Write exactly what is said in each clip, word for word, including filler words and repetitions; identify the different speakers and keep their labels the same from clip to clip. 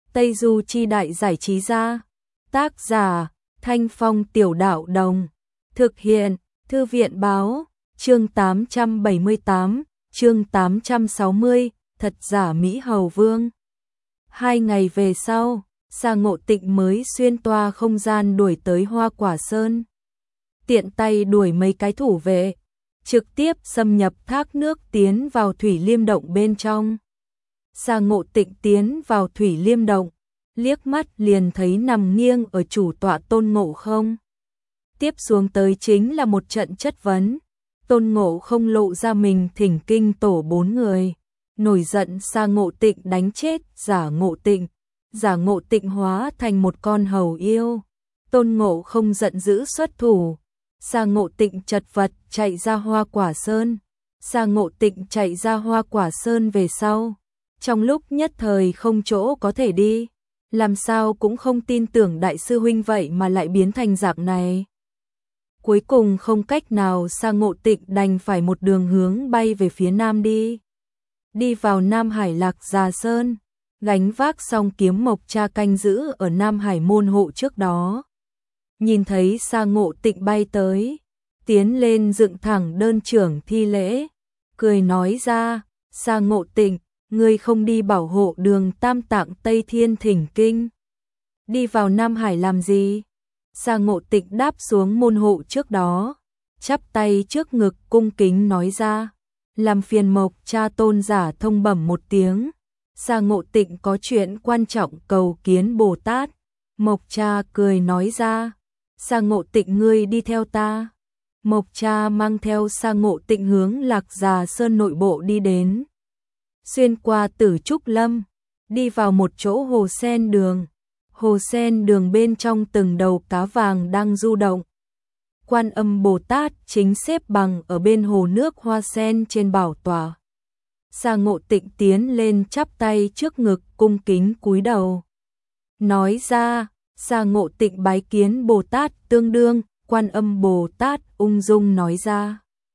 Speaker 1: Tây Du Chi Đại Giải Trí Gia. Tác giả Thanh Phong Tiểu Đạo Đồng. Thực hiện Thư viện Báo. Chương tám trăm bảy mươi tám, chương tám trăm sáu mươi, thật giả Mỹ Hầu Vương. Hai ngày về sau, Sa Ngộ Tịnh mới xuyên toa không gian đuổi tới Hoa Quả Sơn. Tiện tay đuổi mấy cái thủ vệ, trực tiếp xâm nhập thác nước tiến vào Thủy Liêm Động bên trong. Sa Ngộ Tịnh tiến vào Thủy Liêm Động, liếc mắt liền thấy nằm nghiêng ở chủ tọa Tôn Ngộ Không. Tiếp xuống tới chính là một trận chất vấn. Tôn Ngộ Không lộ ra mình thỉnh kinh tổ bốn người, nổi giận Sa Ngộ Tịnh đánh chết Giả Ngộ Tịnh, Giả Ngộ Tịnh hóa thành một con hầu yêu. Tôn Ngộ Không giận dữ xuất thủ, Sa Ngộ Tịnh chật vật chạy ra Hoa Quả Sơn. Sa Ngộ Tịnh chạy ra Hoa Quả Sơn về sau, trong lúc nhất thời không chỗ có thể đi, làm sao cũng không tin tưởng đại sư huynh vậy mà lại biến thành dạng này. Cuối cùng không cách nào, Sa Ngộ Tịnh đành phải một đường hướng bay về phía nam đi. Đi vào Nam Hải Lạc Già Sơn, gánh vác song kiếm Mộc Cha canh giữ ở Nam Hải môn hộ trước đó. Nhìn thấy Sa Ngộ Tịnh bay tới, tiến lên dựng thẳng đơn trưởng thi lễ, cười nói ra, Sa Ngộ Tịnh, ngươi không đi bảo hộ đường Tam Tạng Tây Thiên Thỉnh Kinh, đi vào Nam Hải làm gì? Sa Ngộ Tịnh đáp xuống môn hộ trước đó, chắp tay trước ngực cung kính nói ra, làm phiền Mộc Cha tôn giả thông bẩm một tiếng, Sa Ngộ Tịnh có chuyện quan trọng cầu kiến Bồ Tát. Mộc Cha cười nói ra, Sa Ngộ Tịnh ngươi đi theo ta. Mộc Cha mang theo Sa Ngộ Tịnh hướng Lạc Già Sơn nội bộ đi đến, xuyên qua Tử Trúc Lâm, đi vào một chỗ hồ sen đường. Hồ sen đường bên trong từng đầu cá vàng đang du động. Quan Âm Bồ Tát chính xếp bằng ở bên hồ nước hoa sen trên bảo tọa. Sa Ngộ Tịnh tiến lên chắp tay trước ngực cung kính cúi đầu, nói ra, Sa Ngộ Tịnh bái kiến Bồ Tát tương đương. Quan Âm Bồ Tát ung dung nói ra,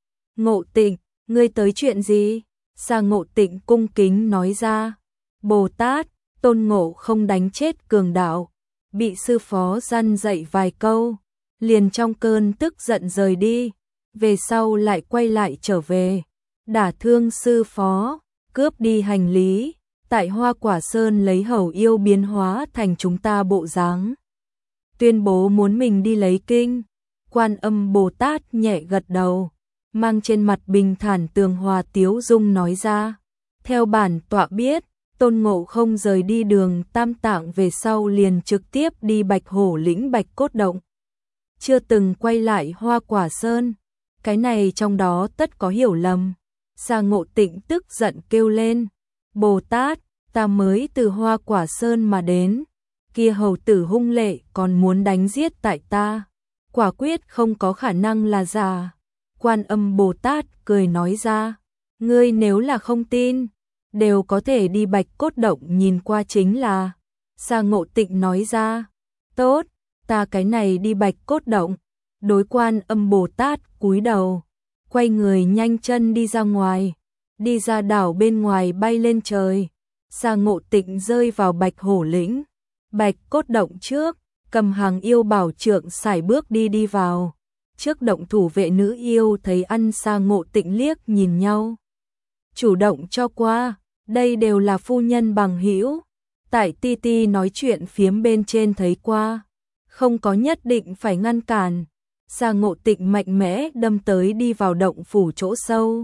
Speaker 1: Ngộ Tịnh, ngươi tới chuyện gì? Sa Ngộ Tịnh cung kính nói ra, Bồ Tát, Tôn Ngộ Không đánh chết cường đạo, bị sư phó răn dạy vài câu, liền trong cơn tức giận rời đi, về sau lại quay lại trở về, đả thương sư phó, cướp đi hành lý, tại Hoa Quả Sơn lấy hầu yêu biến hóa thành chúng ta bộ dáng, tuyên bố muốn mình đi lấy kinh. Quan Âm Bồ Tát nhẹ gật đầu, mang trên mặt bình thản tường hòa tiếu dung nói ra, theo bản tọa biết, Tôn Ngộ Không rời đi đường Tam Tạng về sau liền trực tiếp đi Bạch Hổ lĩnh Bạch Cốt Động, chưa từng quay lại Hoa Quả Sơn, cái này trong đó tất có hiểu lầm. Sa Ngộ Tịnh tức giận kêu lên, Bồ Tát, ta mới từ Hoa Quả Sơn mà đến, kia hầu tử hung lệ còn muốn đánh giết tại ta, quả quyết không có khả năng là giả. Quan Âm Bồ Tát cười nói ra, ngươi nếu là không tin, đều có thể đi Bạch Cốt Động nhìn qua chính là. Sa Ngộ Tịnh nói ra, tốt, ta cái này đi Bạch Cốt Động. Đối Quan Âm Bồ Tát cúi đầu, quay người nhanh chân đi ra ngoài, đi ra đảo bên ngoài bay lên trời. Sa Ngộ Tịnh rơi vào Bạch Hổ lĩnh, Bạch Cốt Động trước, cầm hàng yêu bảo trượng sải bước đi đi vào. Trước động thủ vệ nữ yêu thấy ăn Sa Ngộ Tịnh liếc nhìn nhau, chủ động cho qua, đây đều là phu nhân bằng hữu, tại ti ti nói chuyện phiếm bên trên thấy qua, không có nhất định phải ngăn cản. Sa Ngộ Tịnh mạnh mẽ đâm tới đi vào động phủ chỗ sâu,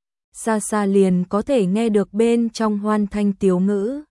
Speaker 1: xa xa liền có thể nghe được bên trong hoan thanh tiếu ngữ,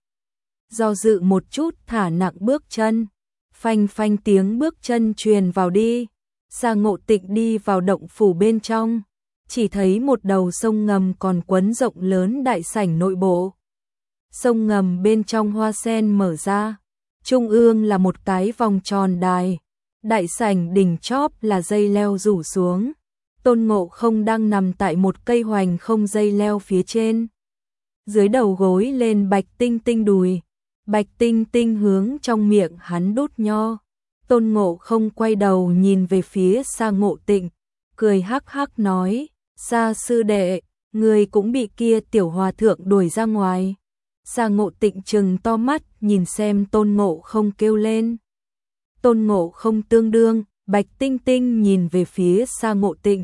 Speaker 1: do dự một chút thả nặng bước chân, phanh phanh tiếng bước chân truyền vào đi. Sa Ngộ Tịnh đi vào động phủ bên trong, chỉ thấy một đầu sông ngầm còn quấn rộng lớn đại sảnh nội bộ. Sông ngầm bên trong hoa sen mở ra, trung ương là một cái vòng tròn đài, đại sảnh đỉnh chóp là dây leo rủ xuống. Tôn Ngộ Không đang nằm tại một cây hoành không dây leo phía trên, dưới đầu gối lên Bạch Tinh Tinh đùi, Bạch Tinh Tinh hướng trong miệng hắn đút nho. Tôn Ngộ Không quay đầu nhìn về phía Sa Ngộ Tịnh, cười hắc hắc nói, Sa sư đệ, người cũng bị kia tiểu hòa thượng đuổi ra ngoài. Sa Ngộ Tịnh trừng to mắt nhìn xem Tôn Ngộ Không kêu lên. Tôn Ngộ Không tương đương, Bạch Tinh Tinh nhìn về phía Sa Ngộ Tịnh.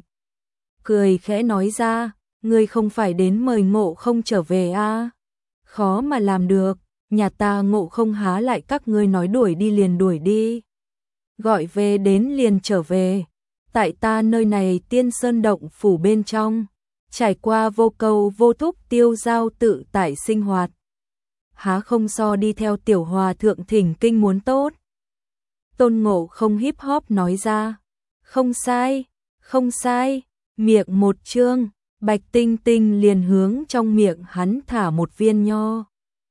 Speaker 1: Cười khẽ nói ra, ngươi không phải đến mời Ngộ Không trở về à? Khó mà làm được, nhà ta Ngộ Không há lại các ngươi nói đuổi đi liền đuổi đi. Gọi về đến liền trở về. Tại ta nơi này Tiên Sơn Động phủ bên trong, trải qua vô cầu vô thúc tiêu giao tự tại sinh hoạt. Há không so đi theo tiểu hòa thượng thỉnh kinh muốn tốt. Tôn Ngộ Không híp hop nói ra. Không sai, không sai, miệng một trương, Bạch Tinh Tinh liền hướng trong miệng hắn thả một viên nho.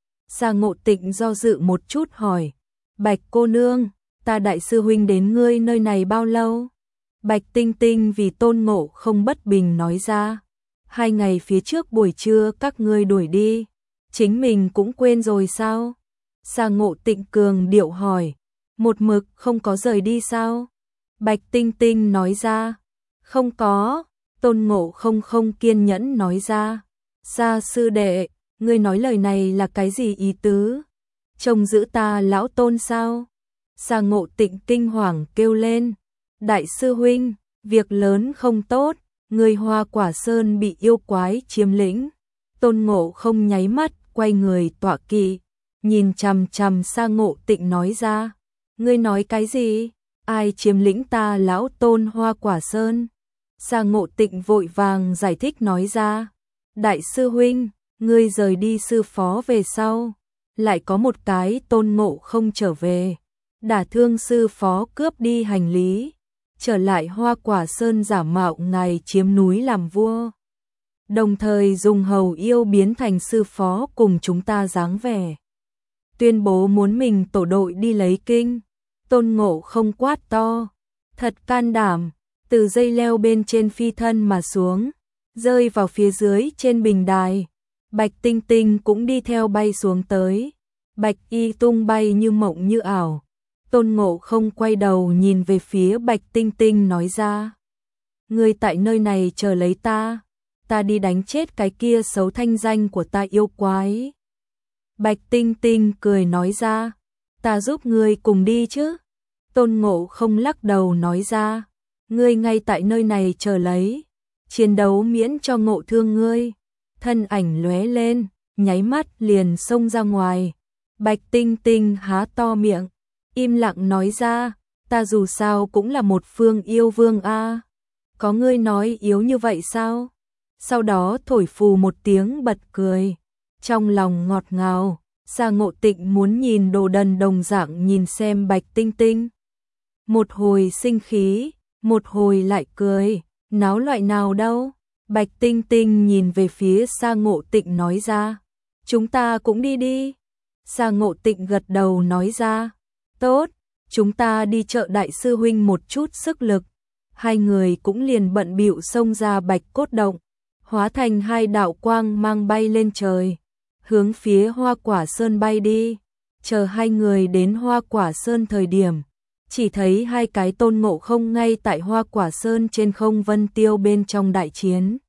Speaker 1: Sa Ngộ Tịnh do dự một chút hỏi, Bạch cô nương, ta đại sư huynh đến ngươi nơi này bao lâu? Bạch Tinh Tinh vì Tôn Ngộ Không bất bình nói ra, hai ngày phía trước buổi trưa các ngươi đuổi đi, chính mình cũng quên rồi sao? Sa Ngộ Tịnh cường điệu hỏi, một mực không có rời đi sao? Bạch Tinh Tinh nói ra, không có. Tôn Ngộ Không không kiên nhẫn nói ra, Sa sư đệ, ngươi nói lời này là cái gì ý tứ? Trông giữ ta lão Tôn sao? Sa Ngộ Tịnh kinh hoàng kêu lên, đại sư huynh, việc lớn không tốt, người Hoa Quả Sơn bị yêu quái chiếm lĩnh. Tôn Ngộ Không nháy mắt, quay người tọa kỵ, nhìn chằm chằm Sa Ngộ Tịnh nói ra, ngươi nói cái gì? Ai chiếm lĩnh ta lão Tôn Hoa Quả Sơn? Sa Ngộ Tịnh vội vàng giải thích nói ra, đại sư huynh, ngươi rời đi sư phó về sau, lại có một cái Tôn Ngộ Không trở về, đả thương sư phó cướp đi hành lý, trở lại Hoa Quả Sơn giả mạo ngài chiếm núi làm vua, đồng thời dùng hầu yêu biến thành sư phó cùng chúng ta dáng vẻ, tuyên bố muốn mình tổ đội đi lấy kinh. Tôn Ngộ Không quát to, thật can đảm, từ dây leo bên trên phi thân mà xuống, rơi vào phía dưới trên bình đài. Bạch Tinh Tinh cũng đi theo bay xuống tới, bạch y tung bay như mộng như ảo. Tôn Ngộ Không quay đầu nhìn về phía Bạch Tinh Tinh nói ra, ngươi tại nơi này chờ lấy ta, ta đi đánh chết cái kia xấu thanh danh của ta yêu quái. Bạch Tinh Tinh cười nói ra, ta giúp ngươi cùng đi chứ. Tôn Ngộ Không lắc đầu nói ra, ngươi ngay tại nơi này chờ lấy, chiến đấu miễn cho ngộ thương ngươi. Thân ảnh lóe lên, nháy mắt liền xông ra ngoài. Bạch Tinh Tinh há to miệng, im lặng nói ra, ta dù sao cũng là một phương yêu vương a, có ngươi nói yếu như vậy sao? Sau đó thổi phù một tiếng bật cười, trong lòng ngọt ngào. Sa Ngộ Tịnh muốn nhìn đồ đần đồng dạng nhìn xem Bạch Tinh Tinh, một hồi sinh khí, một hồi lại cười, náo loại nào đâu? Bạch Tinh Tinh nhìn về phía Sa Ngộ Tịnh nói ra, chúng ta cũng đi đi. Sa Ngộ Tịnh gật đầu nói ra, tốt, chúng ta đi chợ đại sư huynh một chút sức lực. Hai người cũng liền bận bịu xông ra Bạch Cốt Động, hóa thành hai đạo quang mang bay lên trời, hướng phía Hoa Quả Sơn bay đi. Chờ hai người đến Hoa Quả Sơn thời điểm, chỉ thấy hai cái Tôn Ngộ Không ngay tại Hoa Quả Sơn trên không vân tiêu bên trong đại chiến.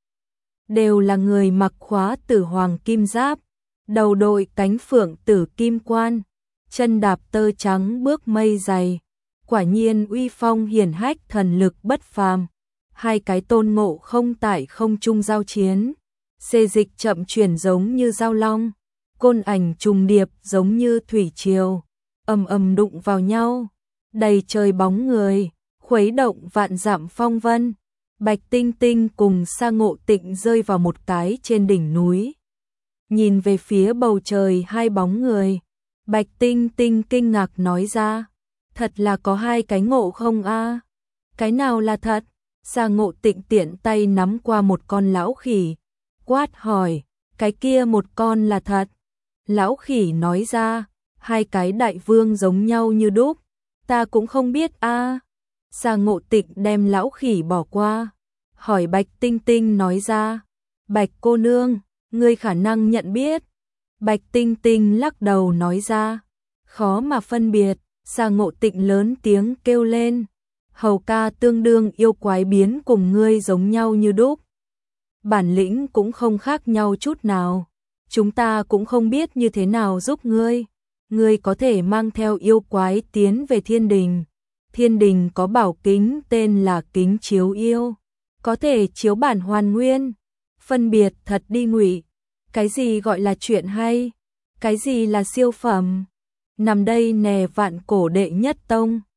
Speaker 1: Đều là người mặc khóa tử hoàng kim giáp, đầu đội cánh phượng tử kim quan, chân đạp tơ trắng bước mây dày, quả nhiên uy phong hiển hách thần lực bất phàm. Hai cái Tôn Ngộ Không tại không trung giao chiến, xê dịch chậm chuyển giống như giao long, côn ảnh trùng điệp giống như thủy triều, ầm ầm đụng vào nhau, đầy trời bóng người, khuấy động vạn dặm phong vân. Bạch Tinh Tinh cùng Sa Ngộ Tịnh rơi vào một cái trên đỉnh núi, nhìn về phía bầu trời hai bóng người. Bạch Tinh Tinh kinh ngạc nói ra, thật là có hai cái Ngộ Không a, cái nào là thật? Sa Ngộ Tịnh tiện tay nắm qua một con lão khỉ, quát hỏi, cái kia một con là thật? Lão khỉ nói ra, hai cái đại vương giống nhau như đúc, ta cũng không biết a. Sa Ngộ Tịnh đem lão khỉ bỏ qua, hỏi Bạch Tinh Tinh nói ra, Bạch cô nương, ngươi khả năng nhận biết. Bạch Tinh Tinh lắc đầu nói ra, khó mà phân biệt. Sa Ngộ Tịnh lớn tiếng kêu lên, hầu ca tương đương yêu quái biến cùng ngươi giống nhau như đúc, bản lĩnh cũng không khác nhau chút nào. chúng ta cũng không biết như thế nào giúp ngươi. Ngươi có thể mang theo yêu quái tiến về thiên đình. Thiên đình có bảo kính tên là kính chiếu yêu, có thể chiếu bản hoàn nguyên, phân biệt thật đi ngụy. Cái gì gọi là chuyện hay? Cái gì là siêu phẩm? Nằm đây nè vạn cổ đệ nhất tông.